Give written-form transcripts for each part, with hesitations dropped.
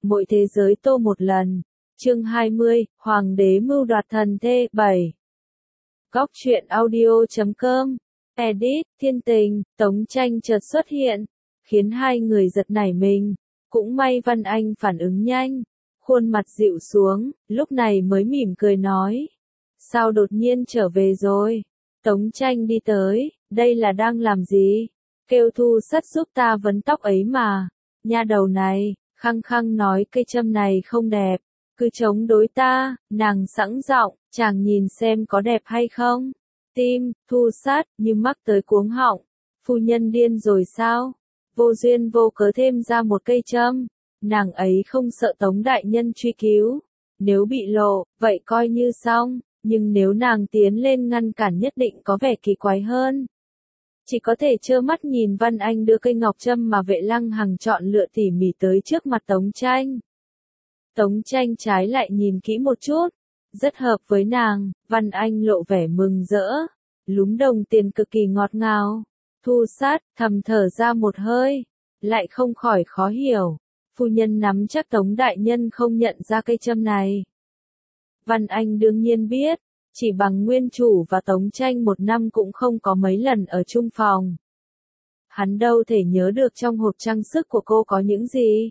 Mỗi thế giới tô một lần. Chương 20, Hoàng đế mưu đoạt thần thê 7. Góc truyện audio.com. Edit, Thiên Tình, Tống Tranh chợt xuất hiện, khiến hai người giật nảy mình. Cũng may Văn Anh phản ứng nhanh, khuôn mặt dịu xuống, lúc này mới mỉm cười nói. Sao đột nhiên trở về rồi? Tống Tranh đi tới, đây là đang làm gì? Kêu Thu Sắt giúp ta vấn tóc ấy mà. Nha đầu này, khăng khăng nói cây châm này không đẹp, cứ chống đối ta, nàng sẵn giọng, chàng nhìn xem có đẹp hay không. Tim, Thu Sát, như mắc tới cuống họng. Phu nhân điên rồi sao? Vô duyên vô cớ thêm ra một cây châm. Nàng ấy không sợ Tống đại nhân truy cứu. Nếu bị lộ, vậy coi như xong, nhưng nếu nàng tiến lên ngăn cản nhất định có vẻ kỳ quái hơn. Chỉ có thể trơ mắt nhìn Văn Anh đưa cây ngọc châm mà Vệ Lăng Hằng chọn lựa tỉ mỉ tới trước mặt Tống Tranh. Tống Tranh trái lại nhìn kỹ một chút, rất hợp với nàng. Văn Anh lộ vẻ mừng rỡ, lúm đồng tiền cực kỳ ngọt ngào. Thu Sát thầm thở ra một hơi, lại không khỏi khó hiểu. Phu nhân nắm chắc Tống đại nhân không nhận ra cây châm này. Văn Anh đương nhiên biết, chỉ bằng nguyên chủ và Tống Tranh một năm cũng không có mấy lần ở chung phòng. Hắn đâu thể nhớ được trong hộp trang sức của cô có những gì.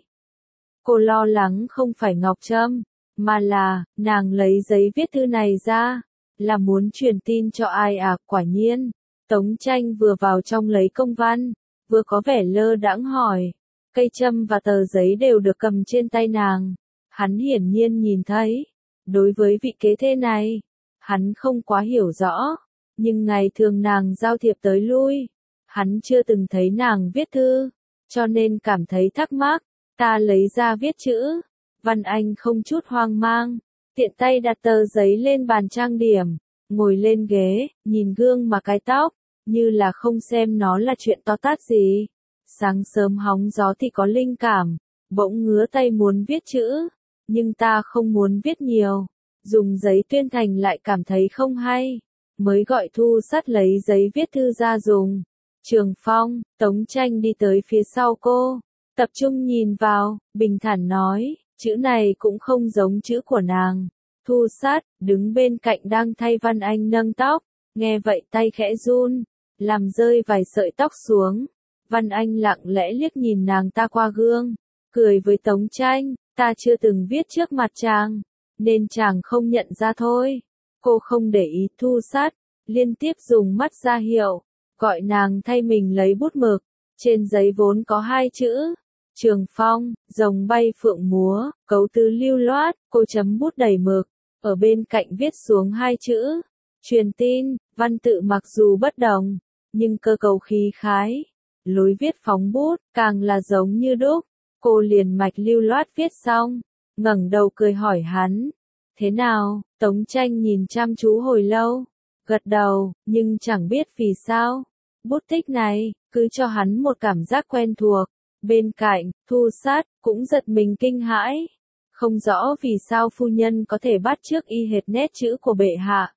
Cô lo lắng không phải ngọc trâm, mà là, nàng lấy giấy viết thư này ra, là muốn truyền tin cho ai à? Quả nhiên, Tống Tranh vừa vào trong lấy công văn, vừa có vẻ lơ đãng hỏi. Cây châm và tờ giấy đều được cầm trên tay nàng. Hắn hiển nhiên nhìn thấy. Đối với vị kế thê này, hắn không quá hiểu rõ, nhưng ngày thường nàng giao thiệp tới lui, hắn chưa từng thấy nàng viết thư, cho nên cảm thấy thắc mắc. Ta lấy ra viết chữ. Văn Anh không chút hoang mang, tiện tay đặt tờ giấy lên bàn trang điểm, ngồi lên ghế, nhìn gương mà cái tóc, như là không xem nó là chuyện to tát gì. Sáng sớm hóng gió thì có linh cảm, bỗng ngứa tay muốn viết chữ, nhưng ta không muốn viết nhiều. Dùng giấy tuyên thành lại cảm thấy không hay, mới gọi Thu Sát lấy giấy viết thư ra dùng. Trường Phong, Tống Tranh đi tới phía sau cô, tập trung nhìn vào, bình thản nói, chữ này cũng không giống chữ của nàng. Thu Sát, đứng bên cạnh đang thay Văn Anh nâng tóc, nghe vậy tay khẽ run, làm rơi vài sợi tóc xuống. Văn Anh lặng lẽ liếc nhìn nàng ta qua gương, cười với Tống Tranh, ta chưa từng viết trước mặt chàng, nên chàng không nhận ra thôi. Cô không để ý Thu Sát, liên tiếp dùng mắt ra hiệu, gọi nàng thay mình lấy bút mực. Trên giấy vốn có hai chữ, Trường Phong, rồng bay phượng múa, cấu tứ lưu loát, cô chấm bút đầy mực, ở bên cạnh viết xuống hai chữ, truyền tin. Văn tự mặc dù bất đồng, nhưng cơ cấu khí khái, lối viết phóng bút, càng là giống như đúc. Cô liền mạch lưu loát viết xong, ngẩng đầu cười hỏi hắn. Thế nào? Tống Tranh nhìn chăm chú hồi lâu, gật đầu, nhưng chẳng biết vì sao. Bút tích này, cứ cho hắn một cảm giác quen thuộc. Bên cạnh, Thu Sát, cũng giật mình kinh hãi. Không rõ vì sao phu nhân có thể bắt chước y hệt nét chữ của bệ hạ.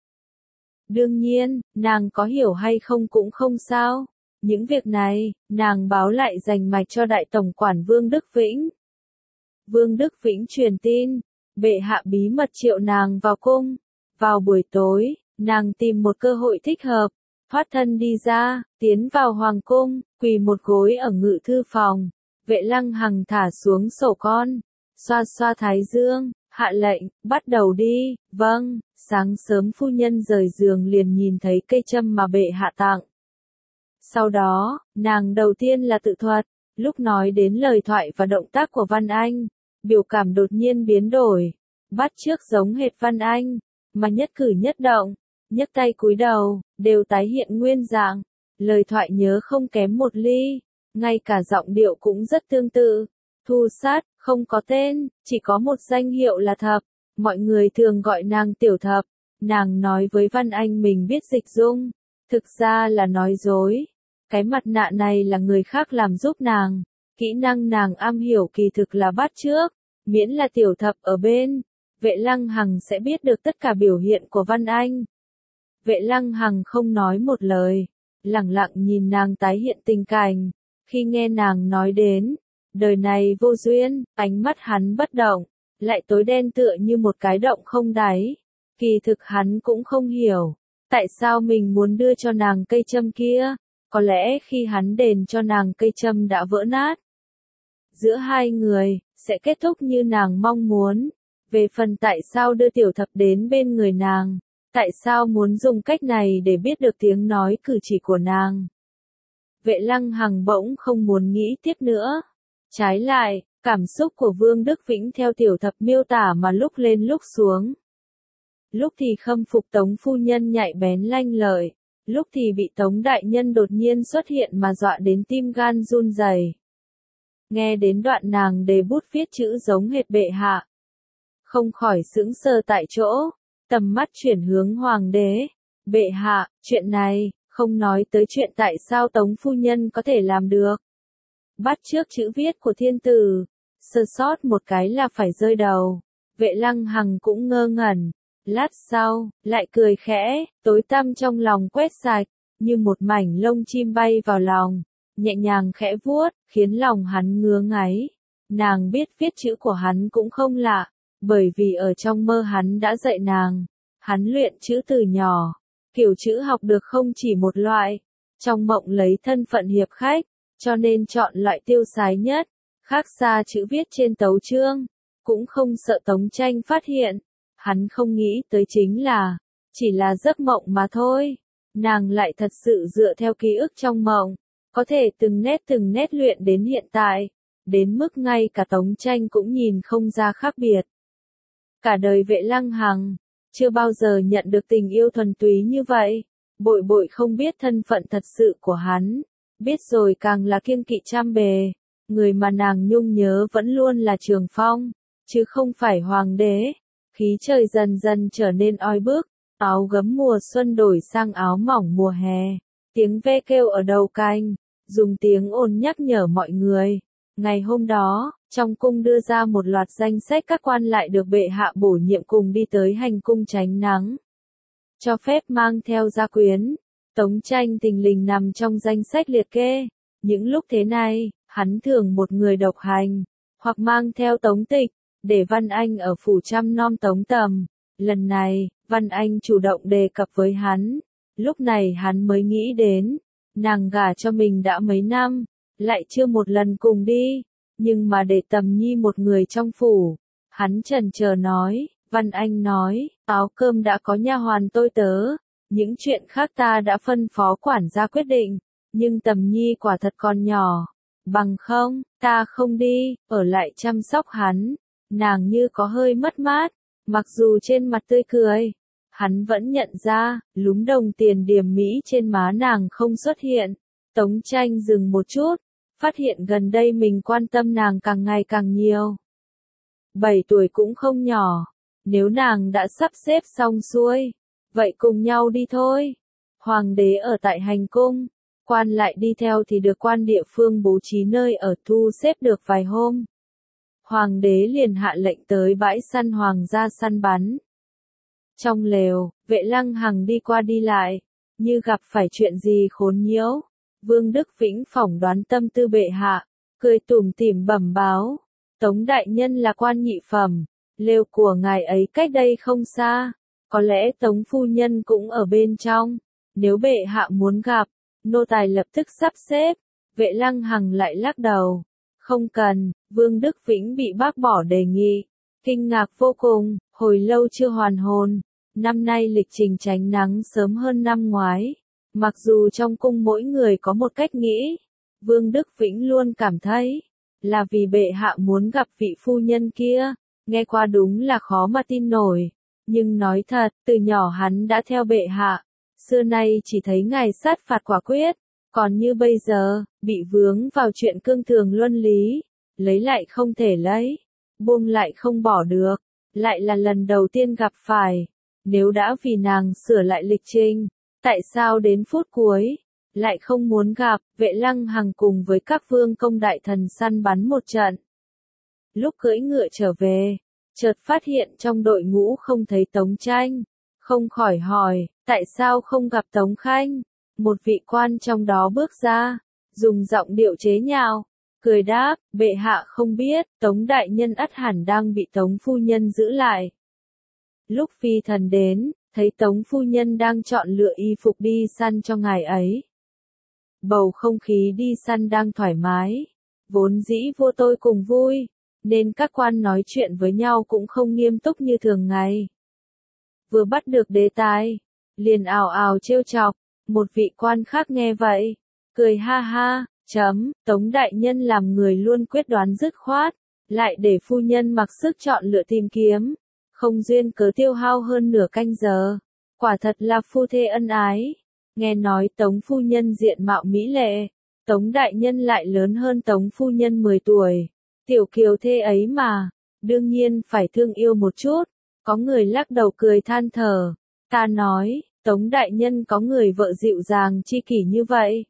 Đương nhiên, nàng có hiểu hay không cũng không sao. Những việc này, nàng báo lại rành mạch cho đại tổng quản Vương Đức Vĩnh. Vương Đức Vĩnh truyền tin, bệ hạ bí mật triệu nàng vào cung. Vào buổi tối, nàng tìm một cơ hội thích hợp, thoát thân đi ra, tiến vào hoàng cung, quỳ một gối ở ngự thư phòng. Vệ Lăng Hằng thả xuống sổ con, xoa xoa thái dương, hạ lệnh, bắt đầu đi. Vâng. Sáng sớm phu nhân rời giường liền nhìn thấy cây châm mà bệ hạ tặng. Sau đó, nàng đầu tiên là tự thuật, lúc nói đến lời thoại và động tác của Văn Anh, biểu cảm đột nhiên biến đổi, bắt chước giống hệt Văn Anh, mà nhất cử nhất động, nhấc tay cúi đầu, đều tái hiện nguyên dạng, lời thoại nhớ không kém một ly, ngay cả giọng điệu cũng rất tương tự. Thu Sát, không có tên, chỉ có một danh hiệu là Thập, mọi người thường gọi nàng Tiểu Thập. Nàng nói với Văn Anh mình biết dịch dung, thực ra là nói dối. Cái mặt nạ này là người khác làm giúp nàng, kỹ năng nàng am hiểu kỳ thực là bắt chước, miễn là Tiểu Thập ở bên, Vệ Lăng Hằng sẽ biết được tất cả biểu hiện của Văn Anh. Vệ Lăng Hằng không nói một lời, lặng lặng nhìn nàng tái hiện tình cảnh, khi nghe nàng nói đến, Đời này vô duyên, ánh mắt hắn bất động, lại tối đen tựa như một cái động không đáy. Kỳ thực hắn cũng không hiểu, tại sao mình muốn đưa cho nàng cây châm kia, có lẽ khi hắn đền cho nàng cây châm đã vỡ nát. Giữa hai người, sẽ kết thúc như nàng mong muốn. Về phần tại sao đưa tiểu thập đến bên người nàng, tại sao muốn dùng cách này để biết được tiếng nói cử chỉ của nàng. Vệ Lăng Hằng bỗng không muốn nghĩ tiếp nữa. Trái lại, cảm xúc của Vương Đức Vĩnh theo tiểu thập miêu tả mà lúc lên lúc xuống. Lúc thì khâm phục Tống phu nhân nhạy bén lanh lợi, lúc thì bị Tống đại nhân đột nhiên xuất hiện mà dọa đến tim gan run rẩy. Nghe đến đoạn nàng đề bút viết chữ giống hệt bệ hạ, không khỏi sững sờ tại chỗ, tầm mắt chuyển hướng hoàng đế. Bệ hạ, chuyện này, không nói tới chuyện tại sao Tống phu nhân có thể làm được. Bắt chước chữ viết của thiên tử, sơ sót một cái là phải rơi đầu. Vệ Lăng Hằng cũng ngơ ngẩn, lát sau, lại cười khẽ, tối tăm trong lòng quét sạch, như một mảnh lông chim bay vào lòng, nhẹ nhàng khẽ vuốt, khiến lòng hắn ngứa ngáy. Nàng biết viết chữ của hắn cũng không lạ, bởi vì ở trong mơ hắn đã dạy nàng. Hắn luyện chữ từ nhỏ, kiểu chữ học được không chỉ một loại, trong mộng lấy thân phận hiệp khách, cho nên chọn loại tiêu sái nhất, khác xa chữ viết trên tấu chương, cũng không sợ Tống Tranh phát hiện. Hắn không nghĩ tới chính là, chỉ là giấc mộng mà thôi, nàng lại thật sự dựa theo ký ức trong mộng, có thể từng nét luyện đến hiện tại, đến mức ngay cả Tống Tranh cũng nhìn không ra khác biệt. Cả đời Vệ Lăng Hằng, chưa bao giờ nhận được tình yêu thuần túy như vậy, bội bội không biết thân phận thật sự của hắn, biết rồi càng là kiêng kỵ trăm bề, người mà nàng nhung nhớ vẫn luôn là Trường Phong, chứ không phải hoàng đế. Khí trời dần dần trở nên oi bức, áo gấm mùa xuân đổi sang áo mỏng mùa hè, tiếng ve kêu ở đầu canh, dùng tiếng ồn nhắc nhở mọi người. Ngày hôm đó, trong cung đưa ra một loạt danh sách các quan lại được bệ hạ bổ nhiệm cùng đi tới hành cung tránh nắng. Cho phép mang theo gia quyến, Tống Tranh thình lình nằm trong danh sách liệt kê. Những lúc thế này, hắn thường một người độc hành, hoặc mang theo Tống Tịch, để Văn Anh ở phủ chăm nom Tống Tầm. Lần này, Văn Anh chủ động đề cập với hắn. Lúc này hắn mới nghĩ đến, nàng gả cho mình đã mấy năm, lại chưa một lần cùng đi, nhưng mà để Tầm Nhi một người trong phủ. Hắn chần chờ nói, Văn Anh nói, áo cơm đã có nha hoàn tôi tớ, những chuyện khác ta đã phân phó quản gia quyết định, nhưng Tầm Nhi quả thật còn nhỏ, bằng không, ta không đi, ở lại chăm sóc hắn. Nàng như có hơi mất mát, mặc dù trên mặt tươi cười, hắn vẫn nhận ra, lúm đồng tiền điểm mỹ trên má nàng không xuất hiện. Tống Tranh dừng một chút, phát hiện gần đây mình quan tâm nàng càng ngày càng nhiều. 7 tuổi cũng không nhỏ, nếu nàng đã sắp xếp xong xuôi, vậy cùng nhau đi thôi. Hoàng đế ở tại hành cung, quan lại đi theo thì được quan địa phương bố trí nơi ở thu xếp được vài hôm. Hoàng đế liền hạ lệnh tới bãi săn hoàng gia săn bắn. Trong lều, Vệ Lăng Hằng đi qua đi lại, như gặp phải chuyện gì khốn nhiễu. Vương Đức Vĩnh phỏng đoán tâm tư bệ hạ, cười tủm tỉm bẩm báo. Tống đại nhân là quan nhị phẩm, lều của ngài ấy cách đây không xa, có lẽ Tống phu nhân cũng ở bên trong. Nếu bệ hạ muốn gặp, nô tài lập tức sắp xếp. Vệ Lăng Hằng lại lắc đầu. Không cần, Vương Đức Vĩnh bị bác bỏ đề nghị. Kinh ngạc vô cùng, hồi lâu chưa hoàn hồn. Năm nay lịch trình tránh nắng sớm hơn năm ngoái. Mặc dù trong cung mỗi người có một cách nghĩ, Vương Đức Vĩnh luôn cảm thấy, là vì bệ hạ muốn gặp vị phu nhân kia. Nghe qua đúng là khó mà tin nổi. Nhưng nói thật, từ nhỏ hắn đã theo bệ hạ. Xưa nay chỉ thấy ngài sát phạt quả quyết. Còn như bây giờ, bị vướng vào chuyện cương thường luân lý, lấy lại không thể lấy, buông lại không bỏ được, lại là lần đầu tiên gặp phải. Nếu đã vì nàng sửa lại lịch trình, tại sao đến phút cuối, lại không muốn gặp? Vệ Lăng Hằng cùng với các vương công đại thần săn bắn một trận. Lúc cưỡi ngựa trở về, chợt phát hiện trong đội ngũ không thấy Tống Tranh, không khỏi hỏi, tại sao không gặp Tống Khanh? Một vị quan trong đó bước ra, dùng giọng điệu chế nhạo, cười đáp, bệ hạ không biết, Tống đại nhân ắt hẳn đang bị Tống phu nhân giữ lại. Lúc phi thần đến, thấy Tống phu nhân đang chọn lựa y phục đi săn cho ngài ấy. Bầu không khí đi săn đang thoải mái, vốn dĩ vua tôi cùng vui, nên các quan nói chuyện với nhau cũng không nghiêm túc như thường ngày. Vừa bắt được đề tài, liền ào ào trêu chọc, một vị quan khác nghe vậy, cười ha ha, Tống đại nhân làm người luôn quyết đoán dứt khoát, lại để phu nhân mặc sức chọn lựa tìm kiếm, không duyên cớ tiêu hao hơn nửa canh giờ, quả thật là phu thê ân ái. Nghe nói Tống phu nhân diện mạo mỹ lệ, Tống đại nhân lại lớn hơn Tống phu nhân 10 tuổi, tiểu kiều thê ấy mà, đương nhiên phải thương yêu một chút. Có người lắc đầu cười than thở, ta nói, Tống đại nhân có người vợ dịu dàng chi kỷ như vậy,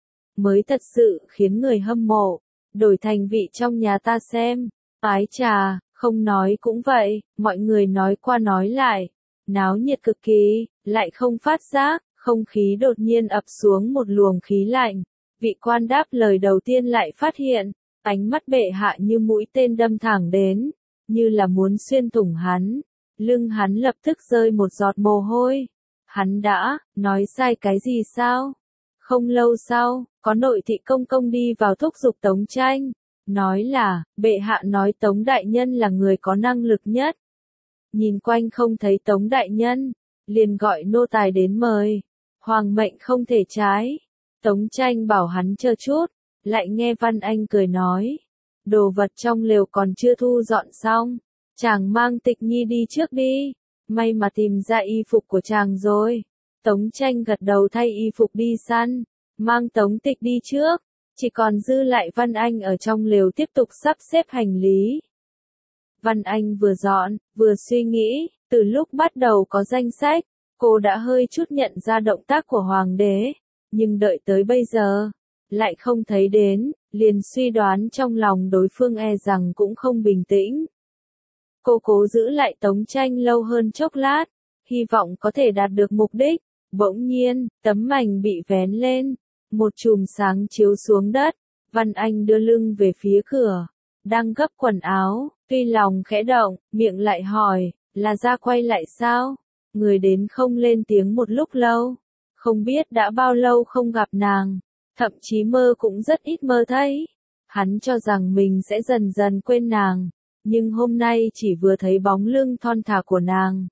mới thật sự khiến người hâm mộ, đổi thành vị trong nhà ta xem, ái trà, không nói cũng vậy, mọi người nói qua nói lại, náo nhiệt cực kỳ, lại không phát giác, không khí đột nhiên ập xuống một luồng khí lạnh, vị quan đáp lời đầu tiên lại phát hiện, ánh mắt bệ hạ như mũi tên đâm thẳng đến, như là muốn xuyên thủng hắn, lưng hắn lập tức rơi một giọt mồ hôi, hắn đã, nói sai cái gì sao? Không lâu sau, có nội thị công công đi vào thúc giục Tống Tranh, nói là, bệ hạ nói Tống đại nhân là người có năng lực nhất. Nhìn quanh không thấy Tống đại nhân, liền gọi nô tài đến mời, hoàng mệnh không thể trái. Tống Tranh bảo hắn chờ chút, lại nghe Văn Anh cười nói, đồ vật trong lều còn chưa thu dọn xong, chàng mang Tịch Nhi đi trước đi, may mà tìm ra y phục của chàng rồi. Tống Tranh gật đầu thay y phục đi săn, mang Tống Tịch đi trước, chỉ còn dư lại Văn Anh ở trong lều tiếp tục sắp xếp hành lý. Văn Anh vừa dọn, vừa suy nghĩ, từ lúc bắt đầu có danh sách, cô đã hơi chút nhận ra động tác của hoàng đế, nhưng đợi tới bây giờ, lại không thấy đến, liền suy đoán trong lòng đối phương e rằng cũng không bình tĩnh. Cô cố giữ lại Tống Tranh lâu hơn chốc lát, hy vọng có thể đạt được mục đích. Bỗng nhiên, tấm mành bị vén lên, một chùm sáng chiếu xuống đất, Văn Anh đưa lưng về phía cửa, đang gấp quần áo, tuy lòng khẽ động, miệng lại hỏi, là ra quay lại sao? Người đến không lên tiếng một lúc lâu, không biết đã bao lâu không gặp nàng, thậm chí mơ cũng rất ít mơ thấy. Hắn cho rằng mình sẽ dần dần quên nàng, nhưng hôm nay chỉ vừa thấy bóng lưng thon thả của nàng.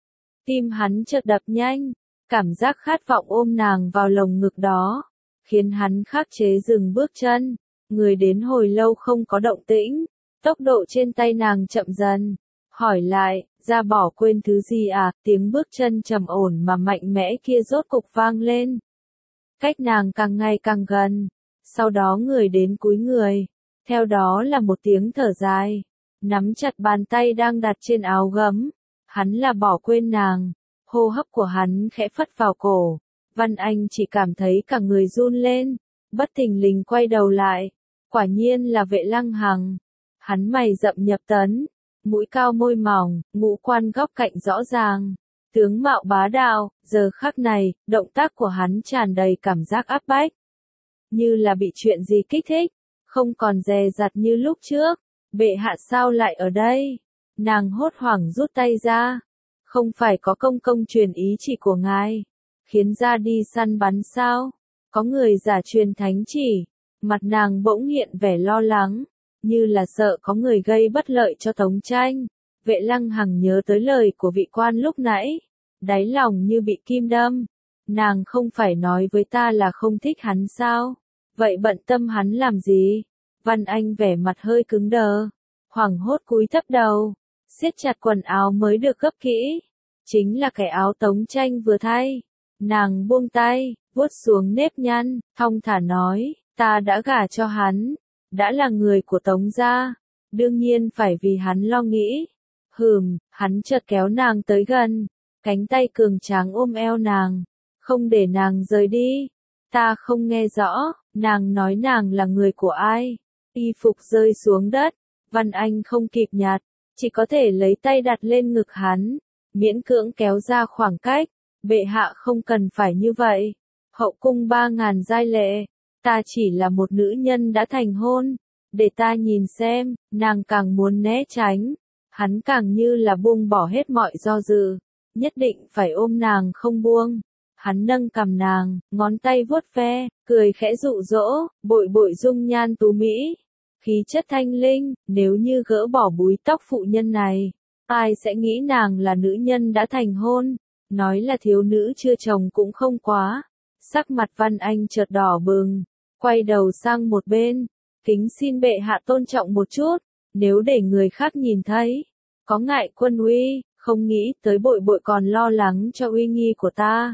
Tim hắn chợt đập nhanh. Cảm giác khát vọng ôm nàng vào lồng ngực đó, khiến hắn khắc chế dừng bước chân, người đến hồi lâu không có động tĩnh, tốc độ trên tay nàng chậm dần, hỏi lại, ra bỏ quên thứ gì à, tiếng bước chân trầm ổn mà mạnh mẽ kia rốt cục vang lên. Cách nàng càng ngày càng gần, sau đó người đến cúi người, theo đó là một tiếng thở dài, nắm chặt bàn tay đang đặt trên áo gấm, hắn là bỏ quên nàng. Hô hấp của hắn khẽ phất vào cổ, Văn Anh chỉ cảm thấy cả người run lên, bất thình lình quay đầu lại, quả nhiên là Vệ Lăng Hằng. Hắn mày rậm nhập tấn, mũi cao môi mỏng, ngũ quan góc cạnh rõ ràng, tướng mạo bá đạo, giờ khắc này, động tác của hắn tràn đầy cảm giác áp bách, như là bị chuyện gì kích thích, không còn dè dặt như lúc trước. Bệ hạ sao lại ở đây? Nàng hốt hoảng rút tay ra. Không phải có công công truyền ý chỉ của ngài, khiến ra đi săn bắn sao? Có người giả truyền thánh chỉ, mặt nàng bỗng hiện vẻ lo lắng, như là sợ có người gây bất lợi cho Tống Tranh. Vệ Lăng Hằng nhớ tới lời của vị quan lúc nãy, đáy lòng như bị kim đâm. Nàng không phải nói với ta là không thích hắn sao? Vậy bận tâm hắn làm gì? Văn Anh vẻ mặt hơi cứng đờ, hoảng hốt cúi thấp đầu. Siết chặt quần áo mới được gấp kỹ, chính là cái áo Tống Tranh vừa thay. Nàng buông tay, vuốt xuống nếp nhăn, thong thả nói, ta đã gả cho hắn, đã là người của Tống gia, đương nhiên phải vì hắn lo nghĩ. Hắn chợt kéo nàng tới gần, cánh tay cường tráng ôm eo nàng, không để nàng rời đi. Ta không nghe rõ, nàng nói nàng là người của ai? Y phục rơi xuống đất, Văn Anh không kịp nhặt, chỉ có thể lấy tay đặt lên ngực hắn, miễn cưỡng kéo ra khoảng cách. Bệ hạ không cần phải như vậy. Hậu cung 3000 giai lệ, Ta chỉ là một nữ nhân đã thành hôn, để ta nhìn xem, nàng càng muốn né tránh, hắn càng như là buông bỏ hết mọi do dự, nhất định phải ôm nàng không buông. Hắn nâng cằm nàng, ngón tay vuốt ve, cười khẽ dụ dỗ, bội bội dung nhan tú mỹ, khí chất thanh linh, nếu như gỡ bỏ búi tóc phụ nhân này, ai sẽ nghĩ nàng là nữ nhân đã thành hôn, nói là thiếu nữ chưa chồng cũng không quá. Sắc mặt Văn Anh chợt đỏ bừng, quay đầu sang một bên, kính xin bệ hạ tôn trọng một chút, nếu để người khác nhìn thấy, có ngại quân uy, không nghĩ tới bội bội còn lo lắng cho uy nghi của ta.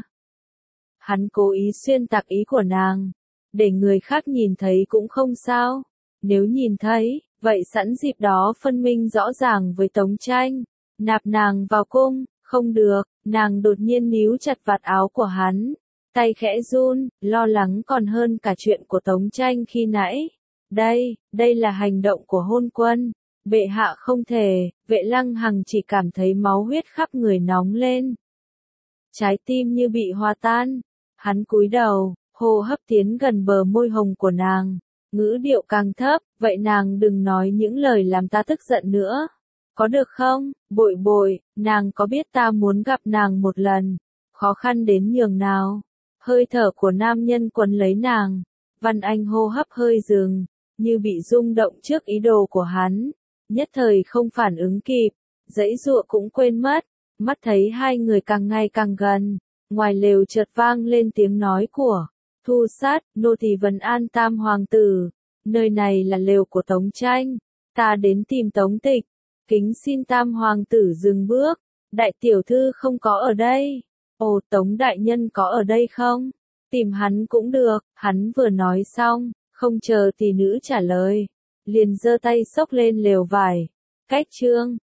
Hắn cố ý xuyên tạc ý của nàng, để người khác nhìn thấy cũng không sao, nếu nhìn thấy, vậy sẵn dịp đó phân minh rõ ràng với Tống Tranh, nạp nàng vào cung, không được, nàng đột nhiên níu chặt vạt áo của hắn, tay khẽ run, lo lắng còn hơn cả chuyện của Tống Tranh khi nãy. Đây là hành động của hôn quân, bệ hạ không thể, Vệ Lăng Hằng chỉ cảm thấy máu huyết khắp người nóng lên. Trái tim như bị hòa tan, hắn cúi đầu, hô hấp tiến gần bờ môi hồng của nàng, ngữ điệu càng thấp, vậy nàng đừng nói những lời làm ta tức giận nữa. Có được không, bội bội, nàng có biết ta muốn gặp nàng một lần, khó khăn đến nhường nào. Hơi thở của nam nhân quấn lấy nàng, Văn Anh hô hấp hơi dừng, như bị rung động trước ý đồ của hắn, nhất thời không phản ứng kịp, giãy giụa cũng quên mất, mắt thấy hai người càng ngày càng gần, ngoài lều chợt vang lên tiếng nói của Thu Sát, nô tỳ vấn an Tam hoàng tử, nơi này là lều của Tống Tranh, ta đến tìm Tống Tịch, kính xin Tam hoàng tử dừng bước, đại tiểu thư không có ở đây. Ồ, Tống đại nhân có ở đây không? Tìm hắn cũng được, hắn vừa nói xong, không chờ tỷ nữ trả lời, liền giơ tay xốc lên lều vải. Cách chương